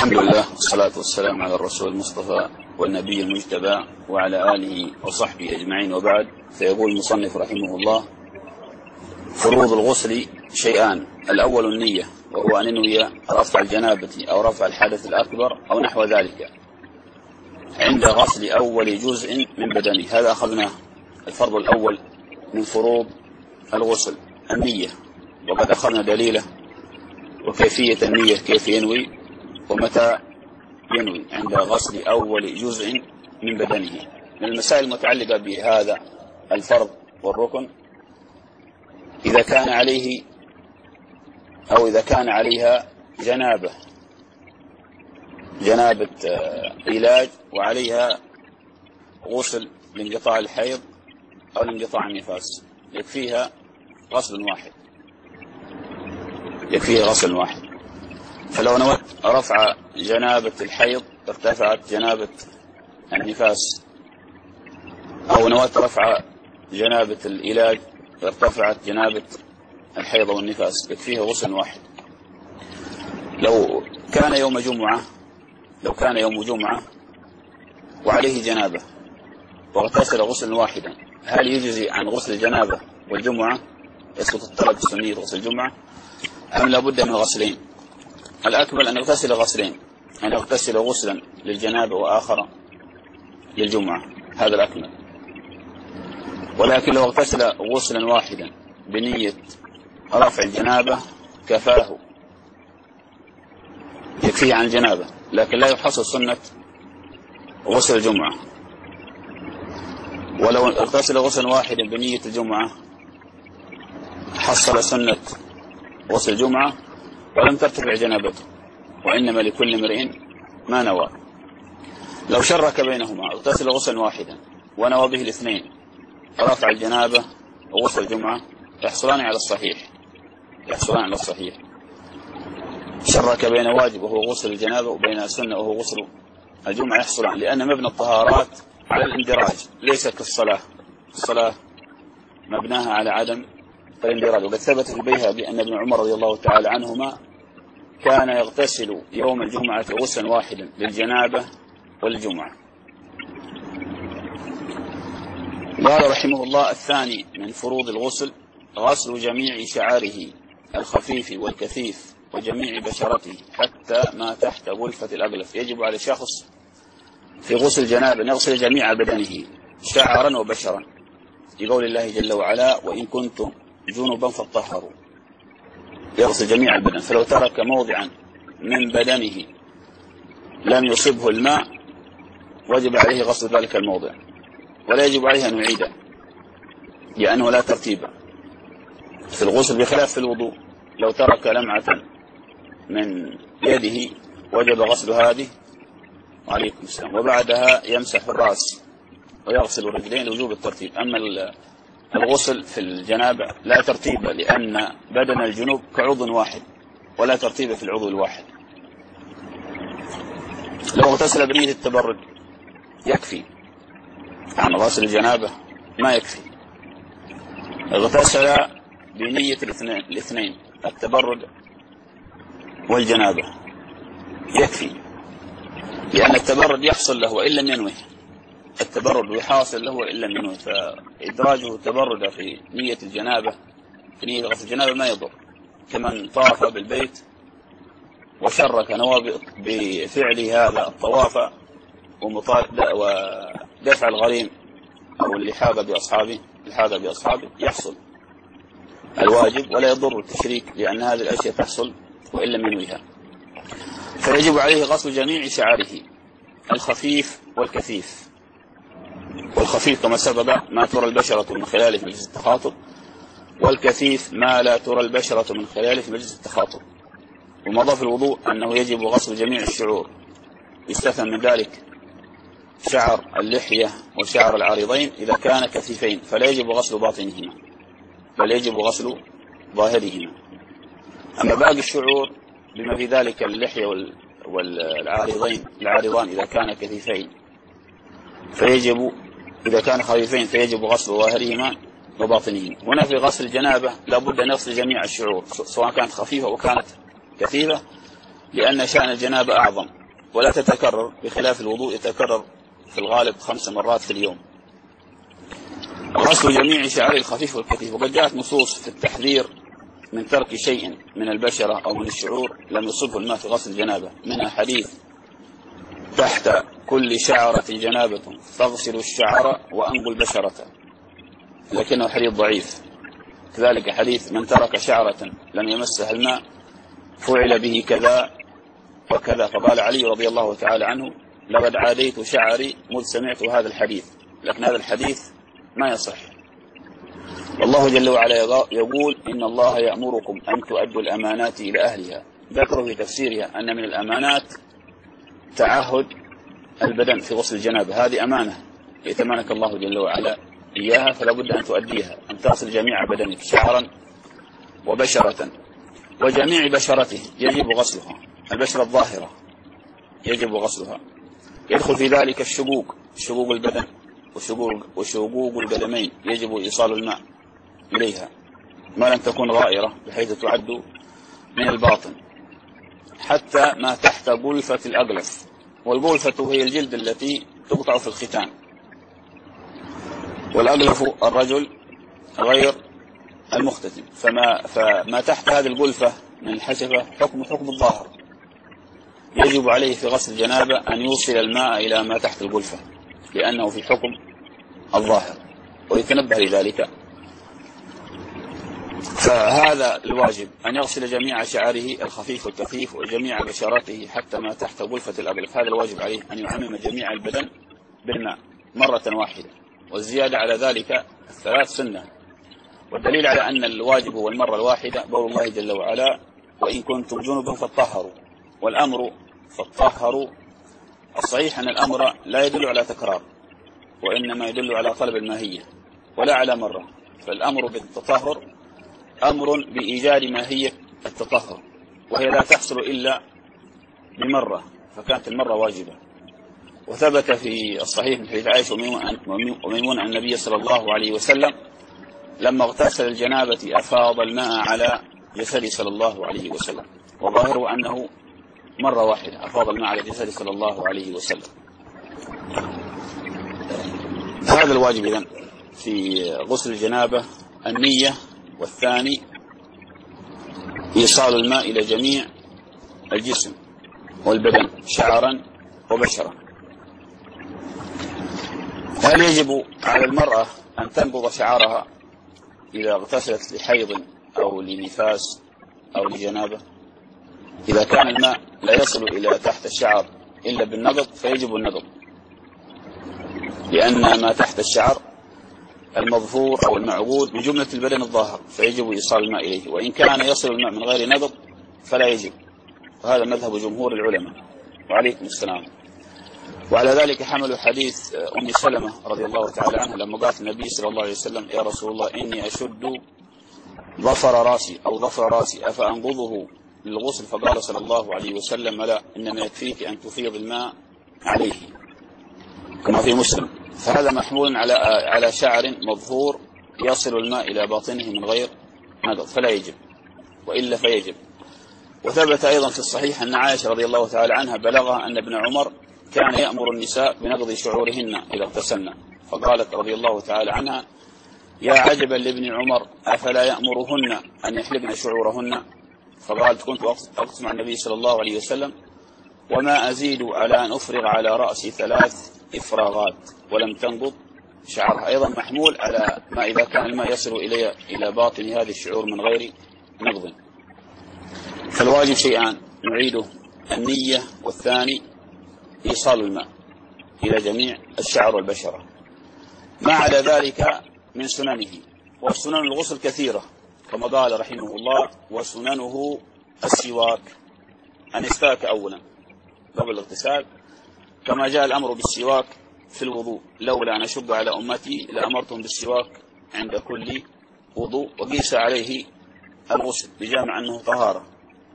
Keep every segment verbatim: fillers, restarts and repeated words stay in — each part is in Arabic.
الحمد لله والصلاة والسلام على الرسول المصطفى والنبي المجتبى وعلى آله وصحبه أجمعين، وبعد. فيقول المصنف رحمه الله: فروض الغسل شيئان: الأول النية، وهو أن ينوي رفع الجنابة أو رفع الحدث الأكبر أو نحو ذلك عند غسل أول جزء من بدنه. هذا أخذناه الفرض الأول من فروض الغسل، النية، وقد أخذنا دليله وكيفية النية، كيف ينوي ومتى ينوي عند غسل أول جزء من بدنه. من المسائل المتعلقة بهذا الفرض والركن: إذا كان عليه أو إذا كان عليها جنابة جنابة علاج وعليها غسل لانقطاع الحيض أو لانقطاع النفاس، يكفيها غسل واحد يكفيها غسل واحد فلو نوت رفع جنابة الحيض ارتفعت جنابة النفاس، أو نوت رفع جنابة العلاج ارتفعت جنابة الحيض والنفاس، يكفيها غسل واحد. لو كان يوم جمعة لو كان يوم جمعة وعليه جنابة واغتسل غسلا واحدا، هل يجزي عن غسل الجنابة والجمعة؟ يسقط الطلب السني غسل الجمعة أم لابد من غسلين؟ الأكمل أن يغتسل غسلين، أن يغتسل غسلا للجنابة وآخر للجمعة، هذا الأكمل. ولكن لو اغتسل غسلا واحدا بنية رفع الجنابة كفاه، يكفيه عن الجنابة، لكن لا يحصل سنة غسل الجمعة. ولو اغتسل غسلا واحدا بنية الجمعة حصل سنة غسل الجمعة ولم ترتفع جنابته، وإنما لكل امرئ ما نوى. لو شرك بينهما، اغتسل غسلا واحدا ونوى به الاثنين، رفع الجنابة وغسل الجمعة، يحصلان على الصحيح يحصلان على الصحيح شرك بين واجب وهو غسل الجنابة وبين سنة وهو غسل الجمعة، يحصلان، لأن مبنى الطهارات على الاندراج، ليس كالصلاة. الصلاة مبناها على عدم الاندراج. وقد ثبت في البيهقي أن ابن عمر رضي الله تعالى عنهما كان يغتسل يوم الجمعة غسلا واحدا للجنابة والجمعة. قال رحمه الله: الثاني من فروض الغسل غسل جميع شعره الخفيف والكثيف وجميع بشرته حتى ما تحت غلفة الأغلف. يجب على شخص في غسل الجنابة أن يغسل جميع بدنه شعرا وبشرا، لقول الله جل وعلا: وإن كنتم جنبا فاطهروا. يغسل جميع البدن، فلو ترك موضعا من بدنه لم يصبه الماء وجب عليه غسل ذلك الموضع، ولا يجب عليه أن يعيده، لأنه لا ترتيب في الغسل، بخلاف في الوضوء. لو ترك لمعة من يده وجب غسل هذه وعليكم السلام، وبعدها يمسح الرأس ويغسل الرجلين لوجوب الترتيب. أما الغسل في الجنابة لا ترتيب، لأن بدن الجنوب كعضو واحد ولا ترتيب في العضو الواحد. لو اغتسل بنية التبرد يكفي، عن غسل الجنابة ما يكفي. اغتسل بنية الاثنين التبرد والجنابة يكفي، لأن التبرد يحصل له وإن لم ينوي، التبرد يحاصل له وإن لم ينوي، فإدراجه تبرد في نية الجنابة في نية غسل الجنابة ما يضر. كمن طاف بالبيت وشرك نوى بفعل هذا الطواف ودفع الغريم أو اللحاق بأصحابه اللحاق بأصحابه يحصل الواجب ولا يضر التشريك، لأن هذه الأشياء تحصل وإن لم ينويها. فيجب عليه غسل جميع شعره الخفيف والكثيف. والخفيف كما سبق ما ترى البشرة من خلاله في مجلس التخاطب، والكثيف ما لا ترى البشرة من خلاله في مجلس التخاطب. ومضى في الوضوء أنه يجب غسل جميع الشعور، يستثنى من ذلك شعر اللحية وشعر العارضين إذا كان كثيفين، فلا يجب غسل باطنهما بل يجب غسل ظاهرهما. أما باقي الشعور بما في ذلك اللحية والعارضين العارضان إذا كان كثيفين فيجب إذا كان خفيفين فيجب غسل ظاهرهما وباطنهما. هنا في غسل الجنابة لابد أن يغسل جميع الشعور، سواء كانت خفيفة وكانت كثيفة، لأن شأن الجنابة أعظم ولا تتكرر، بخلاف الوضوء يتكرر في الغالب خمس مرات في اليوم. غسل جميع شعر الخفيف والكثيف، وقد جاءت نصوص في التحذير من ترك شيء من البشرة أو من الشعور لم يصبه الماء في غسل الجنابة، منها حديث تحت كل شعرة جنابة فاغسلوا الشعر وأنقوا البشرة، لكنه حديث ضعيف. كذلك حديث من ترك شعرة لم يمسها الماء فعل به كذا وكذا، فقال علي رضي الله تعالى عنه لقد عاديت شعري مذ سمعت هذا الحديث، لكن هذا الحديث ما يصح. والله جل وعلا يقول إن الله يأمركم أن تؤدوا الأمانات إلى أهلها، ذكروا في تفسيرها أن من الأمانات تعهد البدن في غسل الجنابة، هذه أمانة يتمنك الله جل وعلا إياها، فلا بد أن تؤديها، أن تغسل جميع بدنك شعرا وبشرة، وجميع بشرته يجب غسلها، البشرة الظاهرة يجب غسلها، يدخل في ذلك الشقوق، شقوق البدن وشقوق, وشقوق القدمين يجب إيصال الماء إليها ما لم تكن غائرة بحيث تعد من الباطن، حتى ما تحت غلفة الأغلف، والغلفة هي الجلد التي تقطع في الختان، والأغلف الرجل غير المختتم، فما, فما تحت هذه الغلفة من الحشفة حكم حكم الظاهر، يجب عليه في غسل الجنابة أن يوصل الماء إلى ما تحت الغلفة لأنه في حكم الظاهر، ويتنبه لذلك. فهذا الواجب أن يغسل جميع شعره الخفيف والكثيف وجميع بشرته حتى ما تحت غلفة الأغلف، هذا الواجب عليه أن يعمم جميع البدن بالماء مرة واحدة، والزيادة على ذلك الثلاث سنة. والدليل على أن الواجب هو المرة الواحدة قول الله جل وعلا وإن كنتم جنبا فاطهروا، والأمر فاطهروا الصحيح أن الأمر لا يدل على تكرار، وإنما يدل على طلب الماهية ولا على مرة، فالأمر بالتطهر أمر بإيجاد ماهية التطهر، وهي لا تحصل إلا بمرة، فكانت المرة واجبة. وثبت في الصحيح من حديث عائشة وميمونة عن النبي صلى الله عليه وسلم لما اغتسل الجنابة أفاض الماء على جسده صلى الله عليه وسلم، وظاهره أنه مرة واحدة أفاض الماء على جسده صلى الله عليه وسلم. هذا الواجب إذن في غسل الجنابة النية، والثاني إيصال الماء إلى جميع الجسم والبدن شعرا وبشرا. هل يجب على المرأة أن تنبض شعرها إذا اغتسلت لحيض أو لنفاس أو لجنابة؟ إذا كان الماء لا يصل إلى تحت الشعر إلا بالنبض فيجب النبض، لأن ما تحت الشعر المظفور أو المعقود بجملة البدن الظاهر، فيجب إيصال الماء إليه، وإن كان يصل الماء من غير نبض فلا يجب، وهذا مذهب جمهور العلماء. وعليكم السلام. وعلى ذلك حملوا حديث أم سلمة رضي الله تعالى عنها لما قالت النبي صلى الله عليه وسلم يا رسول الله إني أشد ظفر راسي أو ظفر راسي أفأنبضه للغسل؟ فقال صلى الله عليه وسلم لا، إنما يكفيك أن تفيض الماء عليه، كما في مسلم. فهذا محمول على على شعر مظهور يصل الماء إلى باطنه من غير نقض، فلا يجب، وإلا فيجب. وثبت أيضا في الصحيح أن عائشة رضي الله تعالى عنها بلغها أن ابن عمر كان يأمر النساء بنقض شعورهن إذا اغتسلن، فقالت رضي الله تعالى عنها يا عجبا لابن عمر أفلا يأمرهن أن يحلقن شعورهن؟ فقالت كنت أقسم مع النبي صلى الله عليه وسلم وما أزيد على أن أفرغ على رأسي ثلاث إفراغات ولم تنبض شعرها، أيضا محمول على ما إذا كان الماء يصل إلى إلى باطن هذه الشعور من غير نقض. فالواجب شيئان نعيده، النية، والثاني إيصال الماء إلى جميع الشعر والبشرة. ما عدا ذلك من سننه، وسنن الغسل كثيرة كما قال رحمه الله وسننه السواك، أن يستاك أولا قبل الاغتسال، كما جاء الأمر بالسواك في الوضوء لولا أن أشق على أمتي لأمرتهم بالسواك عند كل وضوء، وقيس عليه الغسل بجامع أنه طهارة.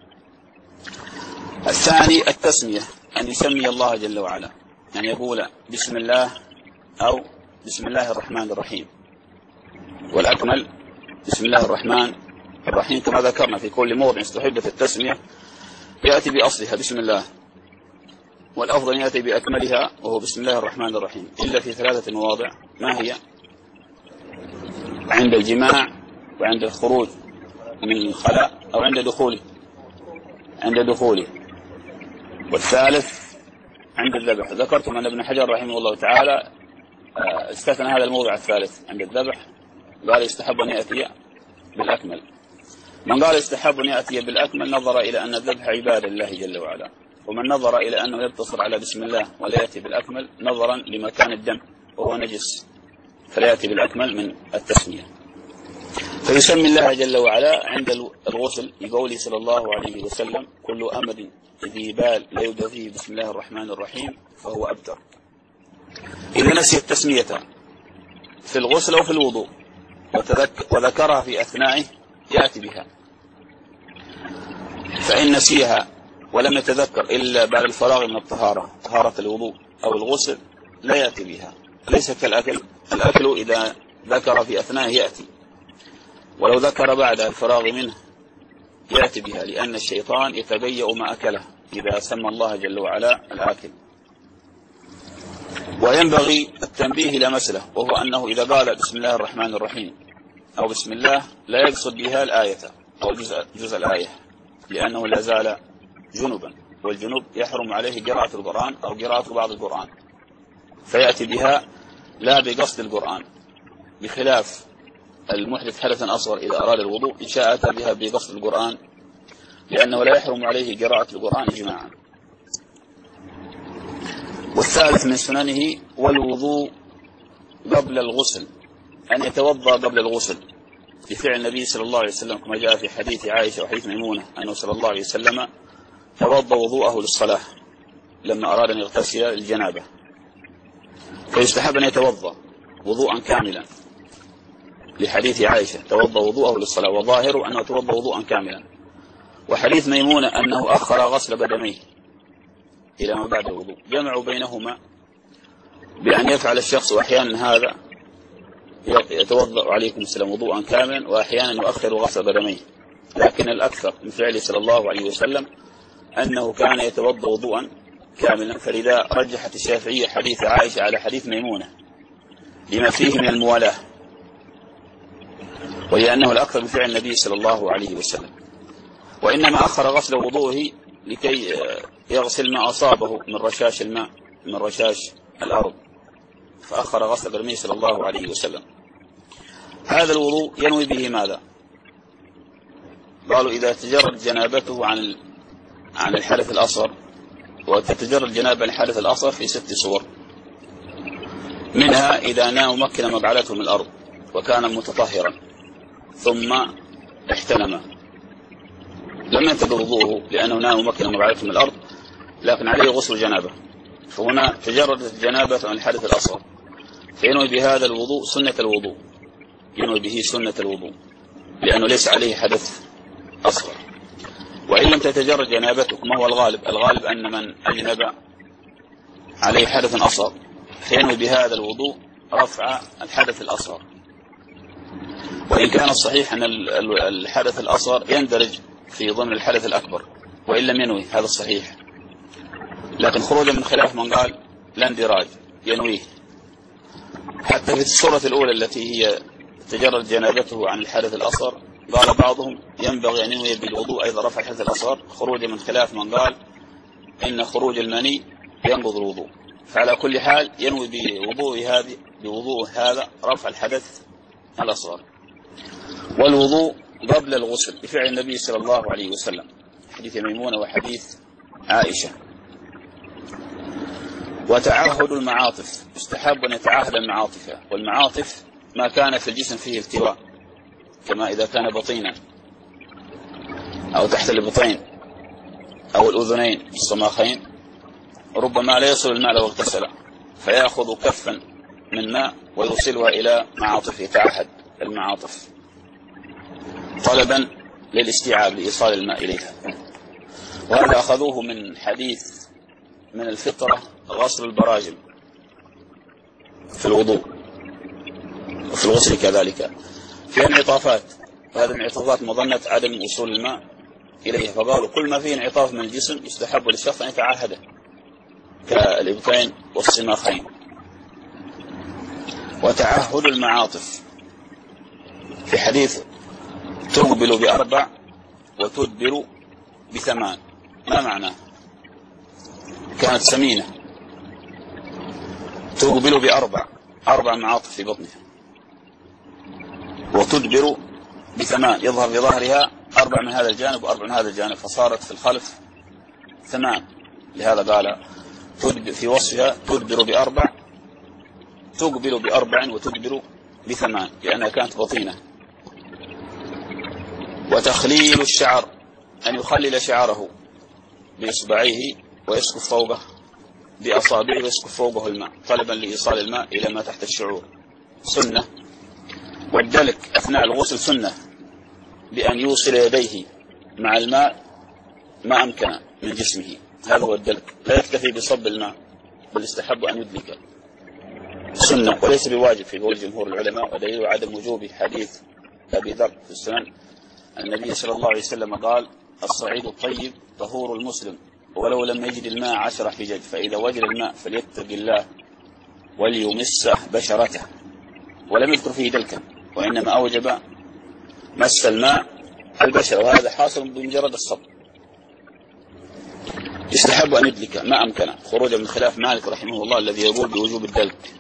الثاني التسمية، أن يسمي الله جل وعلا، أن يقول بسم الله أو بسم الله الرحمن الرحيم، والأكمل بسم الله الرحمن الرحيم كما ذكرنا في كل موضع استحب في التسمية يأتي بأصلها بسم الله، والأفضل يأتي بأكملها وهو بسم الله الرحمن الرحيم، إلا في ثلاثة مواضع. ما هي؟ عند الجماع، وعند الخروج من الخلاء، أو عند دخوله عند دخوله والثالث عند الذبح. ذكرتم أن ابن حجر رحمه الله تعالى استثنى هذا الموضع الثالث عند الذبح، قال يستحب أن يأتي بالأكمل. من قال يستحب أن يأتي بالأكمل نظر إلى أن الذبح عبادة لله جل وعلا، ومن نظر إلى أنه يقتصر على بسم الله ولا يأتي بالأكمل نظرا لمكان الدم وهو نجس، فلا يأتي بالأكمل من التسمية. فيسمي الله جل وعلا عند الغسل لقوله صلى الله عليه وسلم: كل أمد ذي بال لا يبدأ فيه بسم الله الرحمن الرحيم فهو أبتر. إذا نسي التسمية في الغسل أو في الوضوء وذكرها في أثنائه يأتي بها، فإن نسيها ولم يتذكر إلا بعد الفراغ من الطهارة، طهارة الوضوء أو الغسل، لا يأتي بها. ليس كالأكل، الأكل إذا ذكر في أثنائه يأتي، ولو ذكر بعد الفراغ منه يأتي بها، لأن الشيطان يتبيأ ما أكله إذا سمى الله جل وعلا الآكل. وينبغي التنبيه إلى مسألة، وهو أنه إذا قال بسم الله الرحمن الرحيم أو بسم الله لا يقصد بها الآية أو جزء, جزء الآية، لأنه لا زال جنبا، والجنوب يحرم عليه قراءة القرآن أو قراءة بعض القرآن، فيأتي بها لا بقصد القرآن، بخلاف المحدث حدثا أصغر إذا أراد الوضوء إن شاء أتى بها بقصد القرآن، لأنه لا يحرم عليه قراءة القرآن إجماعا. والثالث من سننه والوضوء قبل الغسل، أن يتوضأ قبل الغسل، لفعل النبي صلى الله عليه وسلم كما جاء في حديث عائشة وحديث ميمونة أنه صلى الله عليه وسلم توضأ وضوءه للصلاة لما أراد أن يغتسل الجنابة، فيستحب أن يتوضأ وضوءا كاملا لحديث عائشة توضأ وضوءه للصلاة، وظاهره أنه توضأ وضوءا كاملا. وحديث ميمونة أنه أخر غسل بدنيه إلى ما بعد الوضوء، جمعوا بينهما بأن يفعل الشخص أحيانا هذا يتوضأ عليكم السلام وضوءا كاملا، وأحيانا يؤخر غسل بدنيه، لكن الأكثر من فعله صلى الله عليه وسلم أنه كان يتوضأ وضوءا كاملا، فلذا رجحت الشافعية حديث عائشة على حديث ميمونة لما فيه من الموالاة، وهي أنه الأكثر من فعل النبي صلى الله عليه وسلم. وإنما أخر غسل وضوءه لكي يغسل ما أصابه من رشاش الماء من رشاش الأرض، فأخر غسل النبي صلى الله عليه وسلم. هذا الوضوء ينوي به ماذا؟ قالوا إذا تجرد جنابته عن عن الحدث الأصغر، وتتجرد جنابة عن الحدث الأصغر في ست صور، منها إذا نام ممكن مقعدته من الأرض وكان متطهرا ثم احتلم لم ينتقض وضوءه لأنه نام ممكن مقعدته من الأرض، لكن عليه غسل جنابه، فهنا تجردت الجنابة عن الحدث الأصغر، فينوي بهذا الوضوء سنة الوضوء، ينوي به سنة الوضوء لأنه ليس عليه حدث أصغر. وإن لم تتجرد جنابته ما هو الغالب؟ الغالب أن من أجنب عليه حدث أصغر فينوي بهذا الوضوء رفع الحدث الأصغر، وإن كان الصحيح أن الحدث الأصغر يندرج في ضمن الحدث الأكبر وإن لم ينوي، هذا الصحيح، لكن خروجا من خلاف من قال لا اندراج ينويه. حتى في الصورة الأولى التي هي تجرد جنابته عن الحدث الأصغر قال بعضهم ينبغي أن ينوي بالوضوء أيضا رفع الحدث الأصغر، خروجا من خلاف من قال إن خروج المني ينقض الوضوء. فعلى كل حال ينوي بوضوء هذه بوضوء هذا رفع الحدث الأصغر. والوضوء قبل الغسل بفعل النبي صلى الله عليه وسلم، حديث ميمونة وحديث عائشة. وتعهد المعاطف، يستحب أن يتعاهد المعاطف، والمعاطف ما كان في الجسم فيه التواء، كما إذا كان بطينا أو تحت البطين أو الأذنين الصماخين، ربما لا يصل الماء لو اغتسل، فيأخذ كفا من ماء ويوصلها إلى معاطفه، يتعهد المعاطف طلبا للاستيعاب لإيصال الماء إليها. وهذا أخذوه من حديث من الفطرة غسل البراجم في الوضوء وفي الغسل كذلك، في انعطافات، وهذه الانعطافات مظنة عدم وصول الماء إليها، فقالوا كل ما فيه انعطاف من الجسم يستحب للشخص أن يتعاهده كالإبطين والصماخين. وتعهد المعاطف في حديث تقبل بأربع وتدبر بثمان، ما معناه؟ كانت سمينة تقبل بأربع أربع معاطف في بطنها، وتدبر بثمان يظهر في ظهرها أربع من هذا الجانب وأربع من هذا الجانب، فصارت في الخلف ثمان. لهذا قال في وصفها تدبر بأربع تقبل بأربع وتدبر بثمان، لأنها كانت بطينة. وتخليل الشعر أن يخلل شعره بإصبعيه ويسكب فوقه بأصابعه ويسكب فوقه الماء طلبا لإيصال الماء إلى ما تحت الشعور، سنة. والدلك أثناء الغسل سنة، بأن يوصل يديه مع الماء ما أمكن من جسمه، هذا هو الدلك. لا يكتفي بصب الماء بل يستحب أن يدلك، سنة وليس بواجب في قول جمهور العلماء. ودليل عدم وجوب حديث أبي ذر في السنن النبي صلى الله عليه وسلم قال الصعيد الطيب طهور المسلم ولو لم يجد الماء عشر حجج، فإذا وجد الماء فليتق الله وليمس بشرته، ولم يذكر فيه دلكا، وإنما أوجب مس الماء البشرة، وهذا حاصل بمجرد الصب. يستحب أن يدلك ما أمكن، خروجا من خلاف مالك رحمه الله الذي يقول بوجوب الدلك.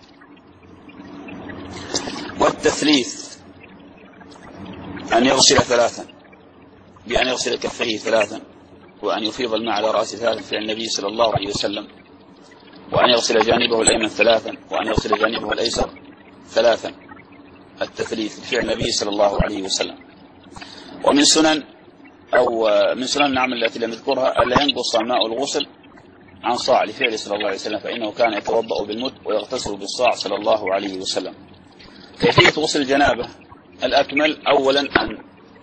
والتثليث أن يغسل ثلاثا، بأن يغسل كفيه ثلاثا، وأن يفيض الماء على رأسه ثلاثا فعل النبي صلى الله عليه وسلم، وأن يغسل جانبه الأيمن ثلاثا، وأن يغسل جانبه الأيسر ثلاثا. التثليث فعل النبي صلى الله عليه وسلم. ومن سنن أو من سنن النعم التي لم نذكرها ألا ينقص ماء الغسل عن صاع لفعل صلى الله عليه وسلم، فإنه كان يتوضأ بالمد ويغتسل بالصاع صلى الله عليه وسلم. كيفية غسل الجنابة الأكمل أولا أن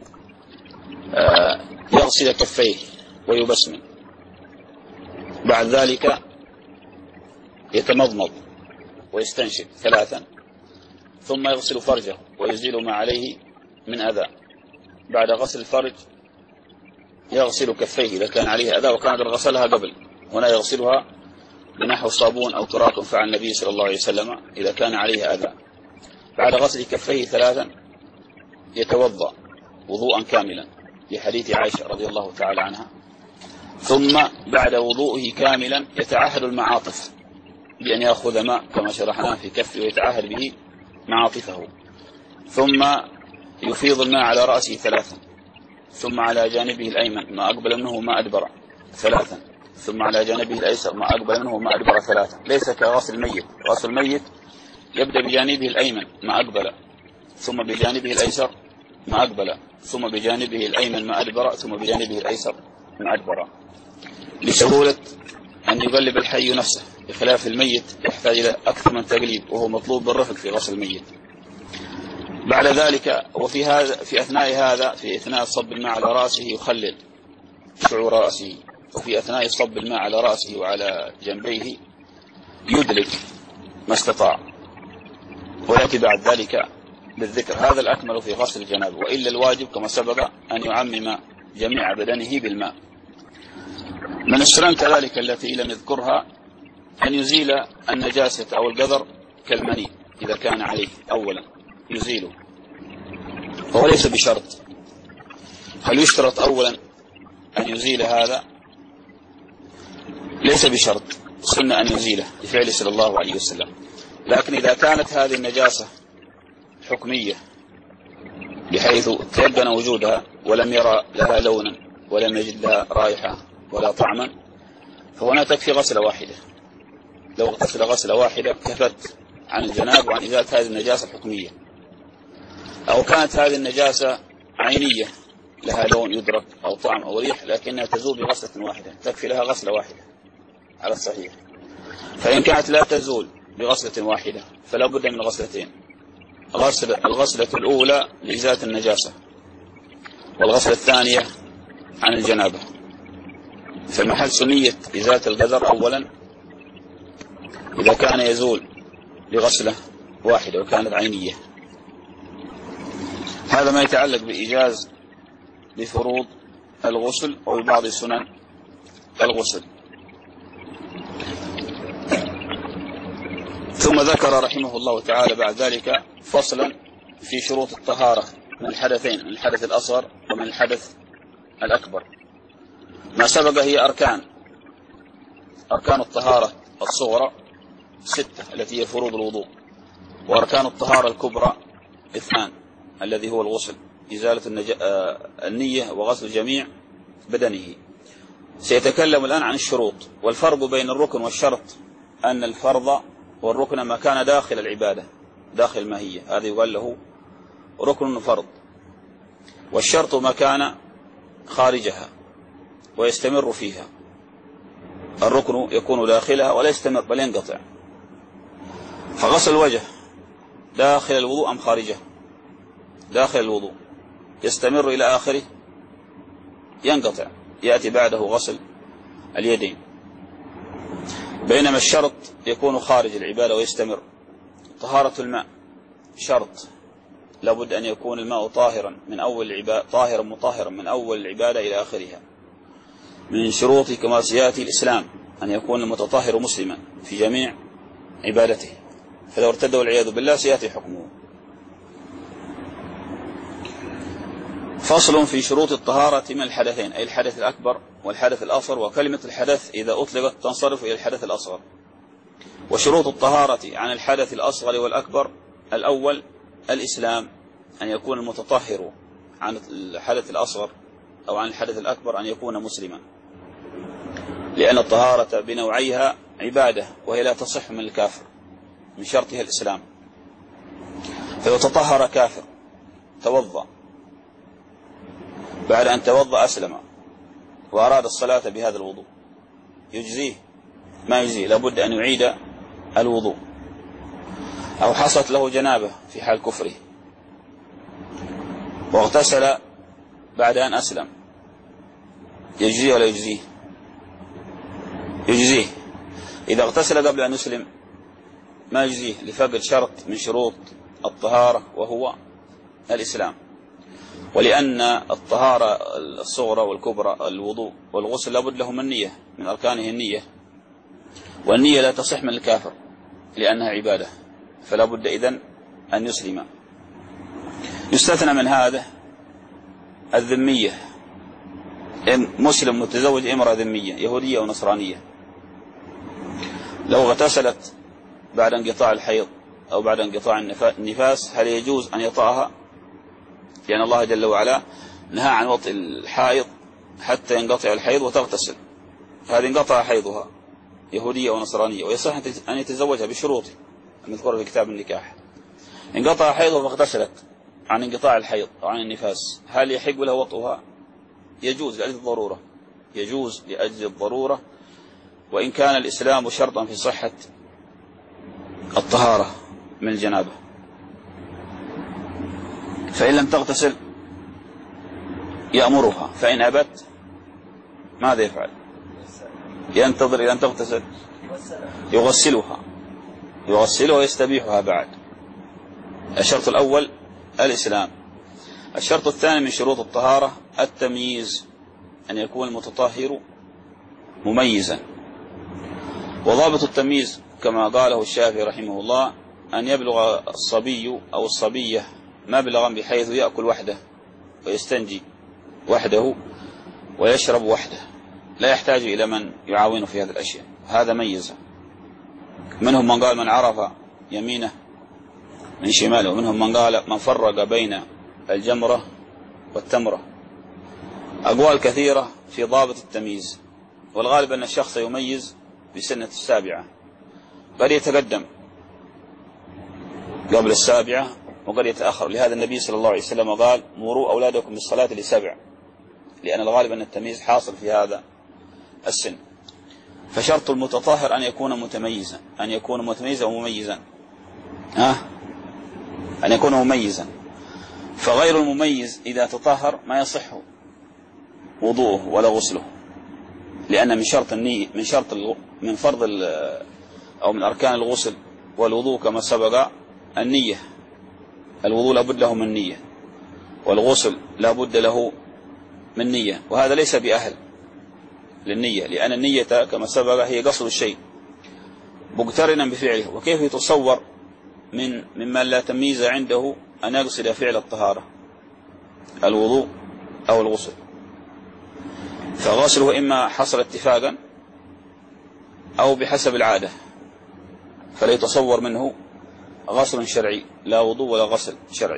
يغسل كفيه ويبسمل، بعد ذلك يتمضمض ويستنشق ثلاثا، ثم يغسل فرجه ويزيل ما عليه من أذى. بعد غسل الفرج يغسل كفيه إذا كان عليه أذى وكان قد غسلها قبل، هنا يغسلها بنحو صابون أو تراب فعل النبي صلى الله عليه وسلم إذا كان عليه أذى. بعد غسل كفيه ثلاثا يتوضأ وضوءا كاملا لحديث عائشة رضي الله تعالى عنها. ثم بعد وضوءه كاملا يتعهد المعاطف بأن يأخذ ماء كما شرحنا في كفه ويتعهد به معاطفه، ثم يفيض الماء على رأسه ثلاثا، ثم على جانبه الأيمن ما أقبل منه ما أدبر ثلاثا، ثم على جانبه الأيسر ما أقبل منه ما أدبر ثلاثا. ليس كغسل الميت، غسل الميت يبدأ بجانبه الأيمن ما أقبل، ثم بجانبه الأيسر ما أقبل، ثم بجانبه الأيمن ما أدبر، ثم بجانبه الأيسر ما أدبر، لسهولة أن يقلب الحي نفسه، بخلاف الميت يحتاج إلى أكثر من تقليب وهو مطلوب بالرفق في غسل الميت. بعد ذلك وفي هذا في أثناء هذا في أثناء صب الماء على رأسه يخلل شعور رأسه، وفي أثناء صب الماء على رأسه وعلى جنبيه يدلك ما استطاع، ويأتي بعد ذلك بالذكر. هذا الأكمل في غسل الجنابة، وإلا الواجب كما سبق أن يعمم جميع بدنه بالماء. من السنن كذلك التي لم نذكرها أن يزيل النجاسة أو القذر كالمني إذا كان عليه أولا يزيله، وهو ليس بشرط. هل يشترط أولا أن يزيل هذا؟ ليس بشرط، سنة أن يزيله لفعل صلى الله عليه وسلم. لكن إذا كانت هذه النجاسة حكمية بحيث تيقن وجودها ولم يرى لها لونا ولم يجد لها رائحة ولا طعما، فهنا تكفي غسلة واحدة. لو اغتسل غسلة واحدة كفت عن الجناب وعن إزالة هذه النجاسة الحكمية. أو كانت هذه النجاسة عينية لها لون يدرك أو طعم أو ريح لكنها تزول بغسلة واحدة، تكفي لها غسلة واحدة على الصحيح. فإن كانت لا تزول بغسلة واحدة فلا بد من غسلتين، الغسلة, الغسلة الأولى لإزالة النجاسة، والغسلة الثانية عن الجنابة. فمحل سنية إزالة القذر أولا إذا كان يزول بغسلة واحدة وكانت عينية. هذا ما يتعلق بإيجاز بفروض الغسل وببعض سنن الغسل. ثم ذكر رحمه الله تعالى بعد ذلك فصلا في شروط الطهارة من الحدثين، من الحدث الأصغر ومن الحدث الأكبر. ما سبق هي أركان أركان الطهارة الصغرى ستة التي هي فروض الوضوء، وأركان الطهارة الكبرى اثنان الذي هو الغسل، إزالة النج... النية وغسل جميع بدنه. سيتكلم الآن عن الشروط والفرق بين الركن والشرط، أن الفرض والركن ما كان داخل العبادة داخل الماهية هذا يقال له ركن فرض، والشرط ما كان خارجها ويستمر فيها. الركن يكون داخلها ولا يستمر بل ينقطع. فغسل الوجه داخل الوضوء أم خارجه؟ داخل الوضوء يستمر إلى آخره ينقطع، يأتي بعده غسل اليدين. بينما الشرط يكون خارج العبادة ويستمر. طهارة الماء شرط، لابد أن يكون الماء طاهرا من أول العبادة، طاهرا مطهرا من أول العبادة إلى آخرها. من شروط كما سيأتي الإسلام أن يكون المتطهر مسلما في جميع عبادته، فلو ارتد والعياذ بالله سيأتي حكمه. فصل في شروط الطهارة من الحدثين، أي الحدث الأكبر والحدث الأصغر، وكلمة الحدث إذا أطلقت تنصرف إلى الحدث الأصغر. وشروط الطهارة عن الحدث الأصغر والأكبر: الأول الإسلام، أن يكون المتطهر عن الحدث الأصغر أو عن الحدث الأكبر أن يكون مسلما، لأن الطهارة بنوعيها عبادة وهي لا تصح من الكافر، من شرطها الإسلام. فلو تطهر كافر توضأ، بعد أن توضأ أسلم وأراد الصلاة بهذا الوضوء يجزيه؟ ما يجزيه، لابد أن يعيد الوضوء. أو حصلت له جنابة في حال كفره واغتسل بعد أن أسلم، يجزيه ولا يجزيه؟ يجزيه. إذا اغتسل قبل أن يسلم ما يجزيه لفقد شرط من شروط الطهارة وهو الإسلام. ولأن الطهارة الصغرى والكبرى الوضوء والغسل لابد له من النية، من أركانه النية، والنية لا تصح من الكافر لأنها عبادة، فلا بد إذن أن يسلم. يستثنى من هذا الذمية، مسلم متزوج امرأة ذمية يهودية أو نصرانية، لو اغتسلت بعد انقطاع الحيض أو بعد انقطاع النفاس هل يجوز أن يطأها؟ لأن الله جل وعلا نهى عن وطء الحائض حتى ينقطع الحيض وتغتسل. هذه انقطع حيضها يهودية أو نصرانية، ويصح أن يتزوجها بشروط المذكورة في كتاب النكاح. انقطع حيضها واغتسلت عن انقطاع الحيض أو عن النفاس، هل يحق له وطئها؟ يجوز لأجل الضرورة، يجوز لأجل الضرورة، وإن كان الإسلام شرطا في صحة الطهارة من الجنابة. فإن لم تغتسل يأمرها، فإن أبت ماذا يفعل؟ ينتظر إلى أن تغتسل؟ يغسلها يغسلها ويستبيحها بعد. الشرط الأول الإسلام. الشرط الثاني من شروط الطهارة التمييز، أن يكون المتطهر مميزا. وضابط التمييز كما قاله الشافعي رحمه الله أن يبلغ الصبي أو الصبية مبلغا بحيث يأكل وحده ويستنجي وحده ويشرب وحده، لا يحتاج إلى من يعاونه في هذه الأشياء، هذا ميزة. منهم من قال من عرف يمينه من شماله، ومنهم من قال من فرق بين الجمرة والتمرة. أقوال كثيرة في ضابط التمييز، والغالب أن الشخص يميز بسنة السابعة، قد يتقدم قبل السابعة وقد يتأخر. لهذا النبي صلى الله عليه وسلم قال مروا أولادكم بالصلاة لسبع، لأن الغالب أن التمييز حاصل في هذا السن. فشرط المتطهر أن يكون متميزا، أن يكون متميزا ومميزا، ها أن يكون مميزا. فغير المميز إذا تطهر ما يصح وضوءه ولا غسله، لأن من شرط النية، من شرط من فرض أو من أركان الغسل والوضوء كما سبق من نية، وهذا ليس بأهل للنية، لأن النية كما سبق هي قصد الشيء مقترنا بفعله. وكيف يتصور من ممن لا تمييز عنده أن يقصد فعل الطهارة الوضوء أو الغسل؟ فغسله إما حصل اتفاقا أو بحسب العادة، فلا يتصور منه غسل شرعي، لا وضوء ولا غسل شرعي.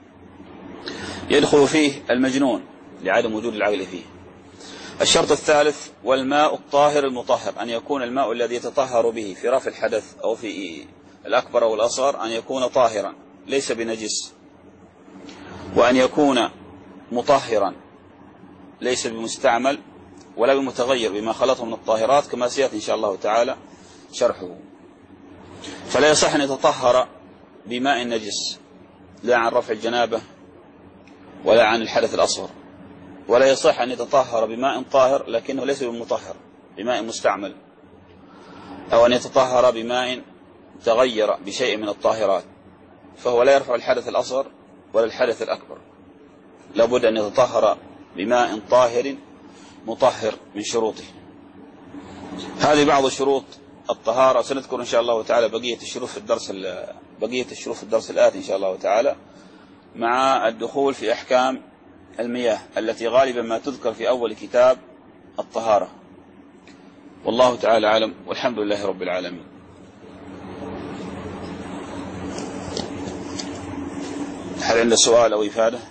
يدخل فيه المجنون لعدم وجود العقل فيه. الشرط الثالث: والماء الطاهر المطهر، أن يكون الماء الذي يتطهر به في رفع الحدث أو في الأكبر أو الأصغر أن يكون طاهرا ليس بنجس، وأن يكون مطهرا ليس بمستعمل ولا بمتغير بما خلطه من الطاهرات، كما سيأتي إن شاء الله تعالى شرحه. فلا يصح أن يتطهر بماء نجس، لا عن رفع الجنابة ولا عن الحدث الأصغر، ولا يصح أن يتطهر بماء طاهر لكنه ليس بمطهر بماء مستعمل، أو أن يتطهر بماء تغير بشيء من الطاهرات، فهو لا يرفع الحدث الأصغر ولا الحدث الأكبر. لابد أن يتطهر بماء طاهر مطهر من شروطه. هذه بعض شروط الطهارة، سنذكر إن شاء الله تعالى بقية الشروط في الدرس بقية الشروط في الدرس الآتي إن شاء الله تعالى، مع الدخول في أحكام المياه التي غالبا ما تذكر في أول كتاب الطهارة. والله تعالى أعلم، والحمد لله رب العالمين. هل عند سؤال أو إفادة؟